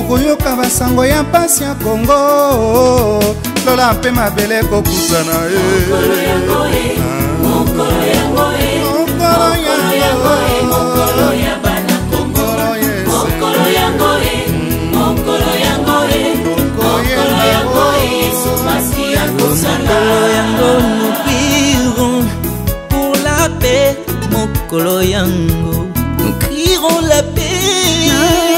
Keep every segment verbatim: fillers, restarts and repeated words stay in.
koyoka basango ya mpasi ya Kongo lola mpe mabele kokutana mokolo yango e mokolo yango e mokolo yango e mokolo ya bana Kongo mokolo yango e mokolo yango e mokolo yango e Yesu Masiya kozala yango nous prierons pour la paix mokolo yango nous crierons la paix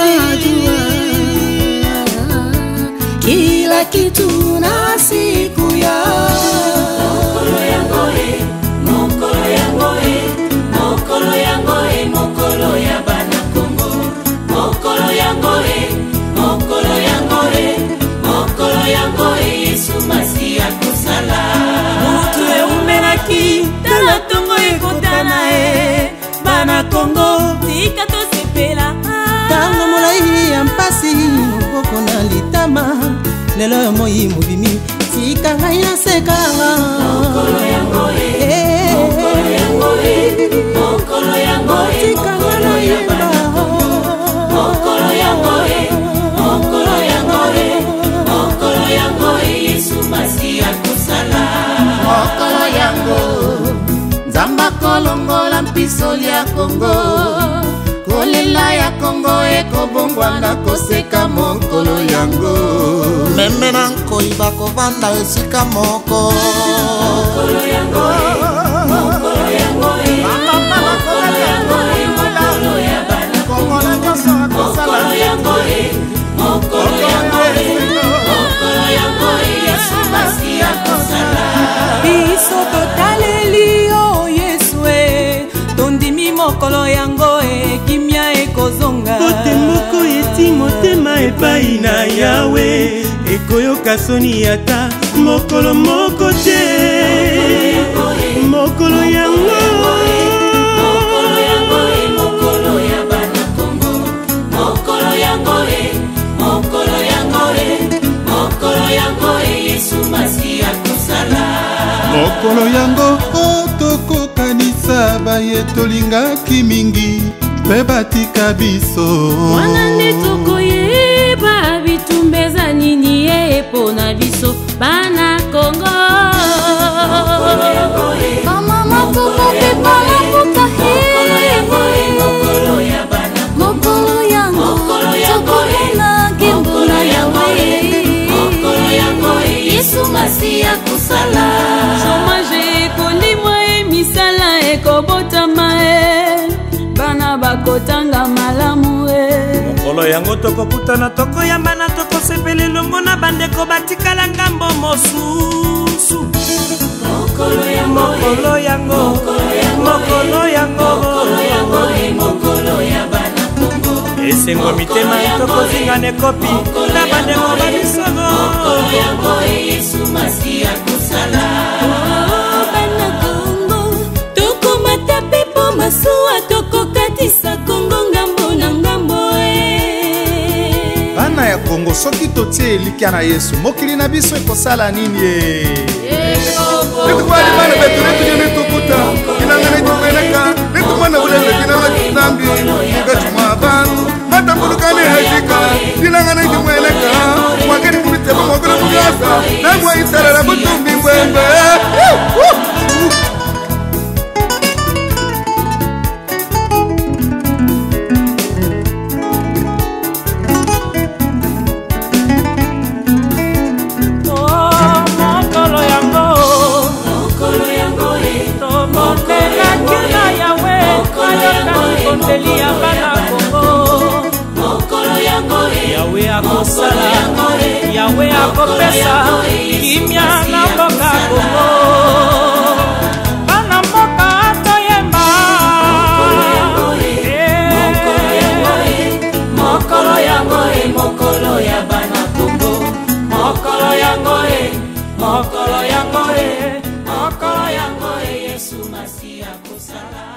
kila kitu na siku ya mokolo yango e mokolo yango e mokolo yango e mokolo ya bana Kongo mokolo yango e mokolo yango e mokolo yango e Yesu Masiya kozala mutu eumelaki tala tongo ekotana e bana Kongo tika tosepela tango molai ya mpasi moboko na litama lelo ya moi mobimi tika ngai nasekanga mokolo yango e mokolo yango e mokolo yango e mokolo ya bana mokolo yango e mokolo yango e mokolo yango e Yesu Masiya kozala mokolo yango nzamba kolongola mpisoli ya Kongo kolela ya Kongo ekobongwana koseka mokolo yango meme na nkoi bakovanda esika moko mokolo yango e mokolo yango e mokolo yango e mokolo ya bana mokolo yango e mokolo yango e mokolo yango e Yesu Masiya kozala biso totaleli o Yesu e tondimi mokolo yango e kimia ekozonga kote moko eti motema epai na Yawe ekoyoka soni ata mokolo moko te mokolo yango mokolo yango e mokolo ya bana Kongo mokolo yango e mokolo yango e mokolo yango e Yesu Masiya kozala mokolo yango otokokanisa baye tolingaki mingi mpe batika biso wana nde tokoyeba bitumbeza nini ye mpona biso bana Kongo bamama tokopepa maputa mokolo yango e mokolo ya bana mokolo yango tokomona nkembo na Yawe mokolo yango e Yesu Masiya kozala chomage ekolimwa e misala ekobotama e bana bakotanga malamu e mokolo yango tokokutana tokoyambana tokosepela elongo na bandeko batikala ngambo mosusu mokolo yango mokolo yango mokolo yango mokolo e mokolo ya bana Kongo esengo mitema tokozingana ekopi na bandeko babisogo mokolo yango e Yesu Masiya kozala bana Kongo tokomata pepo masuwa tokokatisa Kongo ngambo na ngambo e bana ya Kongo soki totie elikya na Yesu mokili na biso ekosala nini e netukwali bana betu netunye netukuta inanga netukweleka netumwana bulele kinanga kitambi mugachumwa bantu matambulukani hejika inanga netumweleka mwakeni kubitema mwakona mugasa nangwa itarara butumbi mbwembe Yawe akosala Yawe akopesa kimia na mboka Kongo bana mboka toyemba mokolo yango e mokolo ya bana Kongo mokolo yango e mokolo yango e mokolo yango e Yesu Masiya kozala